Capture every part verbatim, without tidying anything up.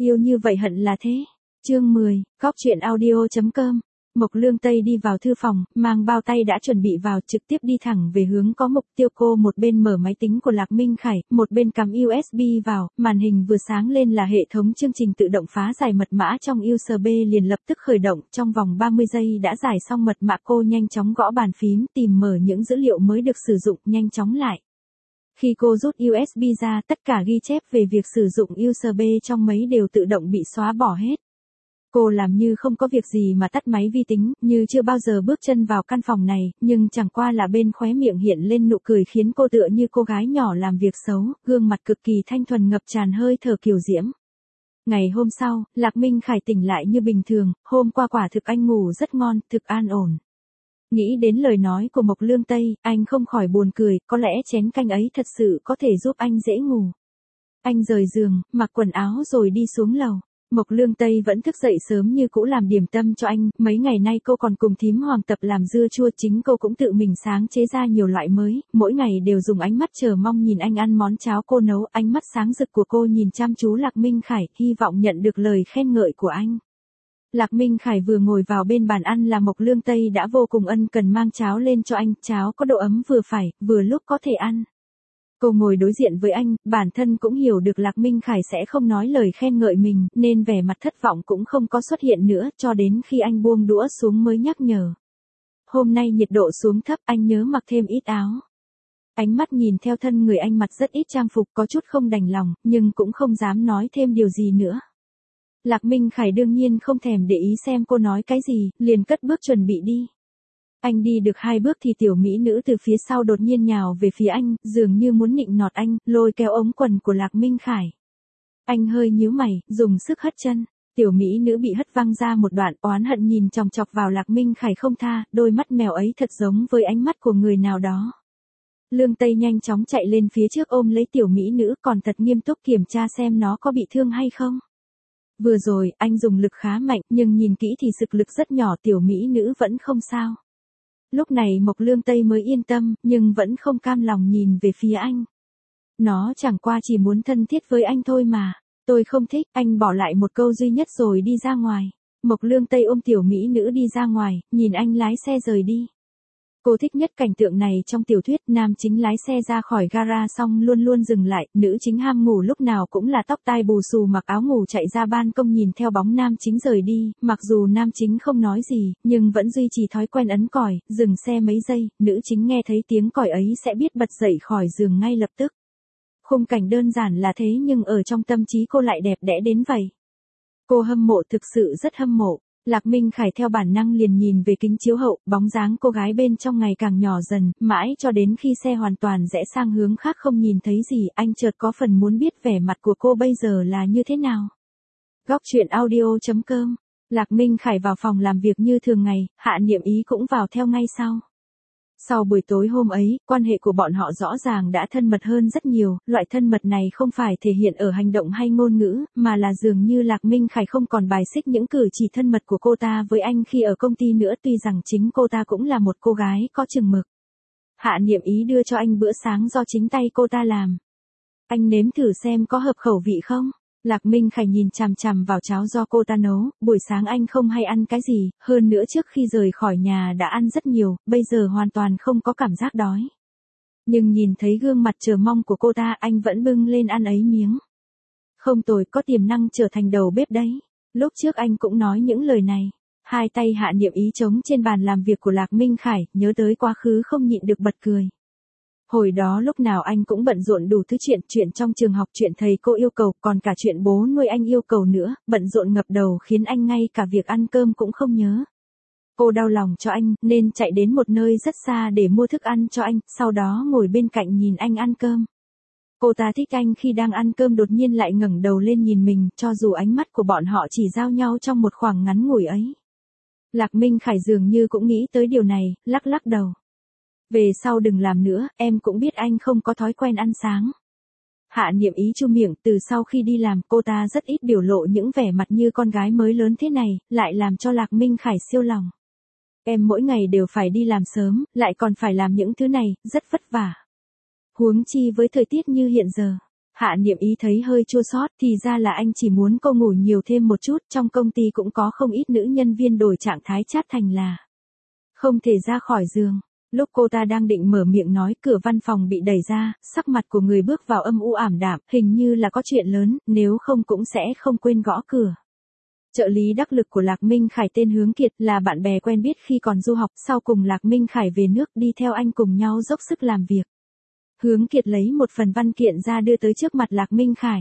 Yêu như vậy hận là thế. Chương mười, Góc truyện audio chấm com. Mộc Lương Tây đi vào thư phòng, mang bao tay đã chuẩn bị vào, trực tiếp đi thẳng về hướng có mục tiêu. Cô một bên mở máy tính của Lạc Minh Khải, một bên cắm u ét bê vào, màn hình vừa sáng lên là hệ thống chương trình tự động phá giải mật mã trong u ét bê liền lập tức khởi động, trong vòng ba mươi giây đã giải xong mật mã. Cô nhanh chóng gõ bàn phím, tìm mở những dữ liệu mới được sử dụng, nhanh chóng lại. Khi cô rút u ét bê ra, tất cả ghi chép về việc sử dụng u ét bê trong máy đều tự động bị xóa bỏ hết. Cô làm như không có việc gì mà tắt máy vi tính, như chưa bao giờ bước chân vào căn phòng này, nhưng chẳng qua là bên khóe miệng hiện lên nụ cười khiến cô tựa như cô gái nhỏ làm việc xấu, gương mặt cực kỳ thanh thuần ngập tràn hơi thở kiều diễm. Ngày hôm sau, Lạc Minh Khải tỉnh lại như bình thường, hôm qua quả thực anh ngủ rất ngon, thực an ổn. Nghĩ đến lời nói của Mộc Lương Tây, anh không khỏi buồn cười, có lẽ chén canh ấy thật sự có thể giúp anh dễ ngủ. Anh rời giường, mặc quần áo rồi đi xuống lầu. Mộc Lương Tây vẫn thức dậy sớm như cũ làm điểm tâm cho anh, mấy ngày nay cô còn cùng thím Hoàng tập làm dưa chua, chính cô cũng tự mình sáng chế ra nhiều loại mới, mỗi ngày đều dùng ánh mắt chờ mong nhìn anh ăn món cháo cô nấu. Ánh mắt sáng rực của cô nhìn chăm chú Lạc Minh Khải, hy vọng nhận được lời khen ngợi của anh. Lạc Minh Khải vừa ngồi vào bên bàn ăn là Mộc Lương Tây đã vô cùng ân cần mang cháo lên cho anh, cháo có độ ấm vừa phải, vừa lúc có thể ăn. Cô ngồi đối diện với anh, bản thân cũng hiểu được Lạc Minh Khải sẽ không nói lời khen ngợi mình, nên vẻ mặt thất vọng cũng không có xuất hiện nữa, cho đến khi anh buông đũa xuống mới nhắc nhở. Hôm nay nhiệt độ xuống thấp, anh nhớ mặc thêm ít áo. Ánh mắt nhìn theo thân người anh mặc rất ít trang phục, có chút không đành lòng, nhưng cũng không dám nói thêm điều gì nữa. Lạc Minh Khải đương nhiên không thèm để ý xem cô nói cái gì, liền cất bước chuẩn bị đi. Anh đi được hai bước thì tiểu mỹ nữ từ phía sau đột nhiên nhào về phía anh, dường như muốn nịnh nọt anh, lôi kéo ống quần của Lạc Minh Khải. Anh hơi nhíu mày, dùng sức hất chân. Tiểu mỹ nữ bị hất văng ra một đoạn, oán hận nhìn chòng chọc vào Lạc Minh Khải không tha, đôi mắt mèo ấy thật giống với ánh mắt của người nào đó. Lương Tây nhanh chóng chạy lên phía trước ôm lấy tiểu mỹ nữ, còn thật nghiêm túc kiểm tra xem nó có bị thương hay không. Vừa rồi, anh dùng lực khá mạnh, nhưng nhìn kỹ thì sức lực rất nhỏ, tiểu mỹ nữ vẫn không sao. Lúc này Mộc Lương Tây mới yên tâm, nhưng vẫn không cam lòng nhìn về phía anh. Nó chẳng qua chỉ muốn thân thiết với anh thôi mà. Tôi không thích, anh bỏ lại một câu duy nhất rồi đi ra ngoài. Mộc Lương Tây ôm tiểu mỹ nữ đi ra ngoài, nhìn anh lái xe rời đi. Cô thích nhất cảnh tượng này trong tiểu thuyết, nam chính lái xe ra khỏi gara xong luôn luôn dừng lại, nữ chính ham ngủ lúc nào cũng là tóc tai bù xù mặc áo ngủ chạy ra ban công nhìn theo bóng nam chính rời đi, mặc dù nam chính không nói gì, nhưng vẫn duy trì thói quen ấn còi, dừng xe mấy giây, nữ chính nghe thấy tiếng còi ấy sẽ biết bật dậy khỏi giường ngay lập tức. Khung cảnh đơn giản là thế nhưng ở trong tâm trí cô lại đẹp đẽ đến vậy. Cô hâm mộ, thực sự rất hâm mộ. Lạc Minh Khải theo bản năng liền nhìn về kính chiếu hậu, bóng dáng cô gái bên trong ngày càng nhỏ dần, mãi cho đến khi xe hoàn toàn rẽ sang hướng khác không nhìn thấy gì, anh chợt có phần muốn biết vẻ mặt của cô bây giờ là như thế nào. Góc truyện audio chấm com. Lạc Minh Khải vào phòng làm việc như thường ngày, Hạ Niệm Ý cũng vào theo ngay sau. Sau buổi tối hôm ấy, quan hệ của bọn họ rõ ràng đã thân mật hơn rất nhiều, loại thân mật này không phải thể hiện ở hành động hay ngôn ngữ, mà là dường như Lạc Minh Khải không còn bài xích những cử chỉ thân mật của cô ta với anh khi ở công ty nữa, tuy rằng chính cô ta cũng là một cô gái có chừng mực. Hạ Niệm Ý đưa cho anh bữa sáng do chính tay cô ta làm. Anh nếm thử xem có hợp khẩu vị không? Lạc Minh Khải nhìn chằm chằm vào cháo do cô ta nấu, buổi sáng anh không hay ăn cái gì, hơn nữa trước khi rời khỏi nhà đã ăn rất nhiều, bây giờ hoàn toàn không có cảm giác đói. Nhưng nhìn thấy gương mặt chờ mong của cô ta, anh vẫn bưng lên ăn ấy miếng. Không tồi, có tiềm năng trở thành đầu bếp đấy. Lúc trước anh cũng nói những lời này. Hai tay Hạ Niệm Ý trống trên bàn làm việc của Lạc Minh Khải, nhớ tới quá khứ không nhịn được bật cười. Hồi đó lúc nào anh cũng bận rộn đủ thứ chuyện, chuyện trong trường học, chuyện thầy cô yêu cầu, còn cả chuyện bố nuôi anh yêu cầu nữa, bận rộn ngập đầu khiến anh ngay cả việc ăn cơm cũng không nhớ. Cô đau lòng cho anh, nên chạy đến một nơi rất xa để mua thức ăn cho anh, sau đó ngồi bên cạnh nhìn anh ăn cơm. Cô ta thích anh khi đang ăn cơm đột nhiên lại ngẩng đầu lên nhìn mình, cho dù ánh mắt của bọn họ chỉ giao nhau trong một khoảng ngắn ngủi ấy. Lạc Minh Khải dường như cũng nghĩ tới điều này, lắc lắc đầu. Về sau đừng làm nữa, em cũng biết anh không có thói quen ăn sáng. Hạ Niệm Ý chu miệng, từ sau khi đi làm cô ta rất ít biểu lộ những vẻ mặt như con gái mới lớn thế này, lại làm cho Lạc Minh Khải siêu lòng. Em mỗi ngày đều phải đi làm sớm, lại còn phải làm những thứ này, rất vất vả. Huống chi với thời tiết như hiện giờ. Hạ Niệm Ý thấy hơi chua xót, thì ra là anh chỉ muốn cô ngủ nhiều thêm một chút, trong công ty cũng có không ít nữ nhân viên đổi trạng thái chat thành là không thể ra khỏi giường. Lúc cô ta đang định mở miệng nói, cửa văn phòng bị đẩy ra, sắc mặt của người bước vào âm u ảm đạm, hình như là có chuyện lớn, nếu không cũng sẽ không quên gõ cửa. Trợ lý đắc lực của Lạc Minh Khải tên Hướng Kiệt, là bạn bè quen biết khi còn du học, sau cùng Lạc Minh Khải về nước đi theo anh cùng nhau dốc sức làm việc. Hướng Kiệt lấy một phần văn kiện ra đưa tới trước mặt Lạc Minh Khải.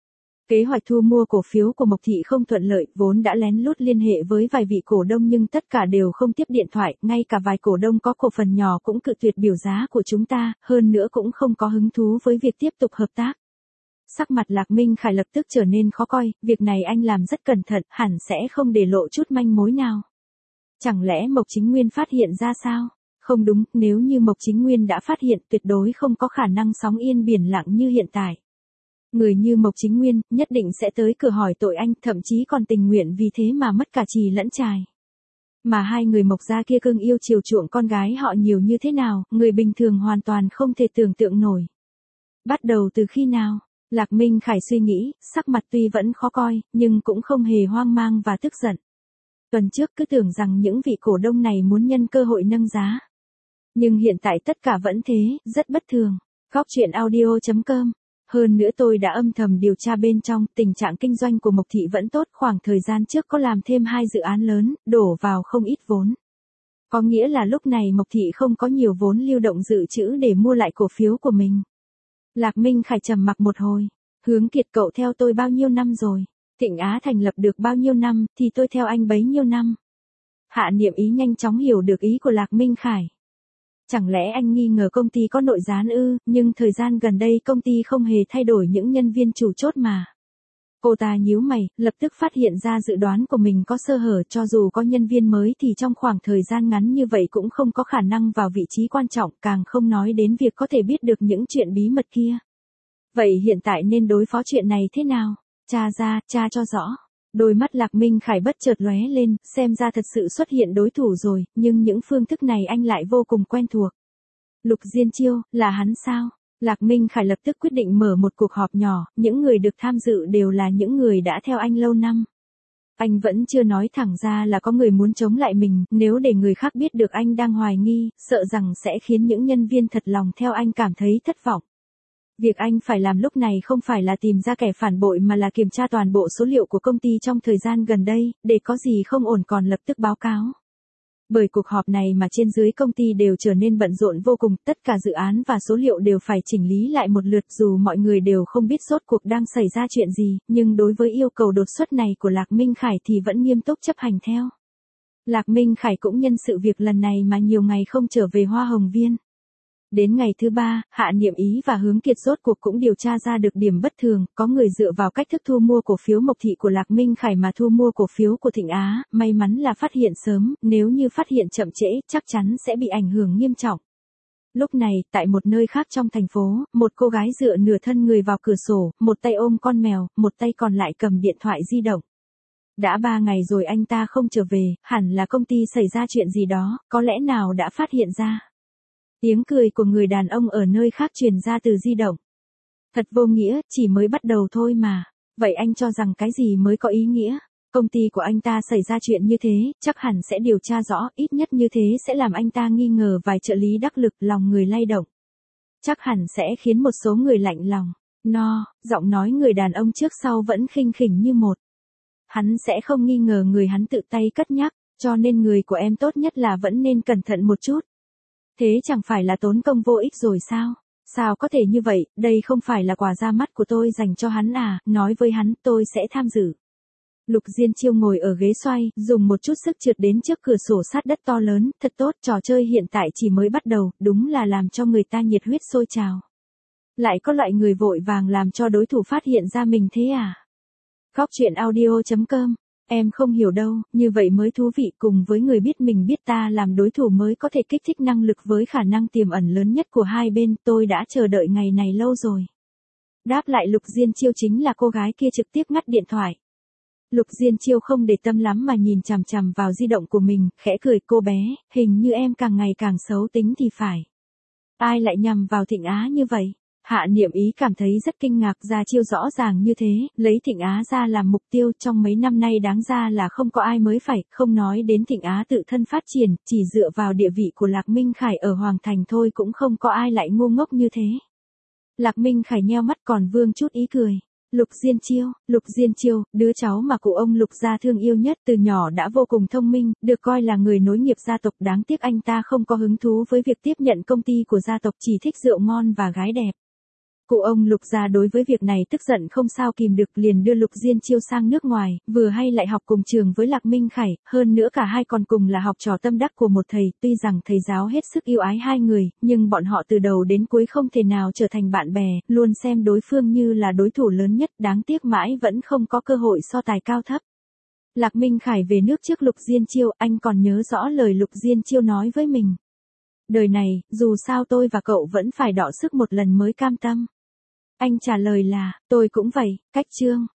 Kế hoạch thu mua cổ phiếu của Mộc Thị không thuận lợi, vốn đã lén lút liên hệ với vài vị cổ đông nhưng tất cả đều không tiếp điện thoại, ngay cả vài cổ đông có cổ phần nhỏ cũng cự tuyệt biểu giá của chúng ta, hơn nữa cũng không có hứng thú với việc tiếp tục hợp tác. Sắc mặt Lạc Minh Khải lập tức trở nên khó coi, việc này anh làm rất cẩn thận, hẳn sẽ không để lộ chút manh mối nào. Chẳng lẽ Mộc Chính Nguyên phát hiện ra sao? Không đúng, nếu như Mộc Chính Nguyên đã phát hiện, tuyệt đối không có khả năng sóng yên biển lặng như hiện tại. Người như Mộc Chính Nguyên, nhất định sẽ tới cửa hỏi tội anh, thậm chí còn tình nguyện vì thế mà mất cả trì lẫn trài. Mà hai người Mộc gia kia cưng yêu chiều chuộng con gái họ nhiều như thế nào, người bình thường hoàn toàn không thể tưởng tượng nổi. Bắt đầu từ khi nào? Lạc Minh Khải suy nghĩ, sắc mặt tuy vẫn khó coi, nhưng cũng không hề hoang mang và tức giận. Tuần trước cứ tưởng rằng những vị cổ đông này muốn nhân cơ hội nâng giá. Nhưng hiện tại tất cả vẫn thế, rất bất thường. Góc truyện audio chấm com. Hơn nữa tôi đã âm thầm điều tra bên trong, tình trạng kinh doanh của Mộc Thị vẫn tốt, khoảng thời gian trước có làm thêm hai dự án lớn, đổ vào không ít vốn. Có nghĩa là lúc này Mộc Thị không có nhiều vốn lưu động dự trữ để mua lại cổ phiếu của mình. Lạc Minh Khải trầm mặc một hồi. Hướng Kiệt, cậu theo tôi bao nhiêu năm rồi? Thịnh Á thành lập được bao nhiêu năm, thì tôi theo anh bấy nhiêu năm. Hạ Niệm Ý nhanh chóng hiểu được ý của Lạc Minh Khải. Chẳng lẽ anh nghi ngờ công ty có nội gián ư, nhưng thời gian gần đây công ty không hề thay đổi những nhân viên chủ chốt mà. Cô ta nhíu mày, lập tức phát hiện ra dự đoán của mình có sơ hở, cho dù có nhân viên mới thì trong khoảng thời gian ngắn như vậy cũng không có khả năng vào vị trí quan trọng, càng không nói đến việc có thể biết được những chuyện bí mật kia. Vậy hiện tại nên đối phó chuyện này thế nào? Tra ra, tra cho rõ. Đôi mắt Lạc Minh Khải bất chợt lóe lên, xem ra thật sự xuất hiện đối thủ rồi, nhưng những phương thức này anh lại vô cùng quen thuộc. Lục Diên Chiêu, là hắn sao? Lạc Minh Khải lập tức quyết định mở một cuộc họp nhỏ, những người được tham dự đều là những người đã theo anh lâu năm. Anh vẫn chưa nói thẳng ra là có người muốn chống lại mình, nếu để người khác biết được anh đang hoài nghi, sợ rằng sẽ khiến những nhân viên thật lòng theo anh cảm thấy thất vọng. Việc anh phải làm lúc này không phải là tìm ra kẻ phản bội mà là kiểm tra toàn bộ số liệu của công ty trong thời gian gần đây, để có gì không ổn còn lập tức báo cáo. Bởi cuộc họp này mà trên dưới công ty đều trở nên bận rộn vô cùng, tất cả dự án và số liệu đều phải chỉnh lý lại một lượt, dù mọi người đều không biết rốt cuộc đang xảy ra chuyện gì, nhưng đối với yêu cầu đột xuất này của Lạc Minh Khải thì vẫn nghiêm túc chấp hành theo. Lạc Minh Khải cũng nhân sự việc lần này mà nhiều ngày không trở về Hoa Hồng Viên. Đến ngày thứ ba, Hạ Niệm Ý và Hướng Kiệt rốt cuộc cũng điều tra ra được điểm bất thường, có người dựa vào cách thức thu mua cổ phiếu Mộc Thị của Lạc Minh Khải mà thu mua cổ phiếu của Thịnh Á, may mắn là phát hiện sớm, nếu như phát hiện chậm trễ, chắc chắn sẽ bị ảnh hưởng nghiêm trọng. Lúc này, tại một nơi khác trong thành phố, một cô gái dựa nửa thân người vào cửa sổ, một tay ôm con mèo, một tay còn lại cầm điện thoại di động. Đã ba ngày rồi anh ta không trở về, hẳn là công ty xảy ra chuyện gì đó, có lẽ nào đã phát hiện ra. Tiếng cười của người đàn ông ở nơi khác truyền ra từ di động. Thật vô nghĩa, chỉ mới bắt đầu thôi mà. Vậy anh cho rằng cái gì mới có ý nghĩa? Công ty của anh ta xảy ra chuyện như thế, chắc hẳn sẽ điều tra rõ, ít nhất như thế sẽ làm anh ta nghi ngờ vài trợ lý đắc lực, lòng người lay động. Chắc hẳn sẽ khiến một số người lạnh lòng. No, giọng nói người đàn ông trước sau vẫn khinh khỉnh như một. Hắn sẽ không nghi ngờ người hắn tự tay cất nhắc, cho nên người của em tốt nhất là vẫn nên cẩn thận một chút. Thế chẳng phải là tốn công vô ích rồi sao? Sao có thể như vậy, đây không phải là quà ra mắt của tôi dành cho hắn à, nói với hắn tôi sẽ tham dự. Lục Diên Chiêu ngồi ở ghế xoay, dùng một chút sức trượt đến trước cửa sổ sát đất to lớn, thật tốt, trò chơi hiện tại chỉ mới bắt đầu, đúng là làm cho người ta nhiệt huyết sôi trào. Lại có loại người vội vàng làm cho đối thủ phát hiện ra mình thế à? Góc truyện audio chấm com. Em không hiểu đâu, như vậy mới thú vị, cùng với người biết mình biết ta làm đối thủ mới có thể kích thích năng lực với khả năng tiềm ẩn lớn nhất của hai bên, tôi đã chờ đợi ngày này lâu rồi. Đáp lại Lục Diên Chiêu chính là cô gái kia trực tiếp ngắt điện thoại. Lục Diên Chiêu không để tâm lắm mà nhìn chằm chằm vào di động của mình, khẽ cười, cô bé, hình như em càng ngày càng xấu tính thì phải. Ai lại nhằm vào Thịnh Á như vậy? Hạ Niệm Ý cảm thấy rất kinh ngạc, Gia Chiêu rõ ràng như thế, lấy Thịnh Á ra làm mục tiêu, trong mấy năm nay đáng ra là không có ai mới phải, không nói đến Thịnh Á tự thân phát triển, chỉ dựa vào địa vị của Lạc Minh Khải ở Hoàng Thành thôi cũng không có ai lại ngu ngốc như thế. Lạc Minh Khải nheo mắt còn vương chút ý cười. Lục Diên Chiêu, Lục Diên Chiêu, đứa cháu mà cụ ông Lục gia thương yêu nhất, từ nhỏ đã vô cùng thông minh, được coi là người nối nghiệp gia tộc, đáng tiếc anh ta không có hứng thú với việc tiếp nhận công ty của gia tộc, chỉ thích rượu ngon và gái đẹp. Cụ ông Lục gia đối với việc này tức giận không sao kìm được, liền đưa Lục Diên Chiêu sang nước ngoài, vừa hay lại học cùng trường với Lạc Minh Khải, hơn nữa cả hai còn cùng là học trò tâm đắc của một thầy, tuy rằng thầy giáo hết sức yêu ái hai người, nhưng bọn họ từ đầu đến cuối không thể nào trở thành bạn bè, luôn xem đối phương như là đối thủ lớn nhất, đáng tiếc mãi vẫn không có cơ hội so tài cao thấp. Lạc Minh Khải về nước trước Lục Diên Chiêu, anh còn nhớ rõ lời Lục Diên Chiêu nói với mình. Đời này, dù sao tôi và cậu vẫn phải đọ sức một lần mới cam tâm. Anh trả lời là, tôi cũng vậy, cách chương.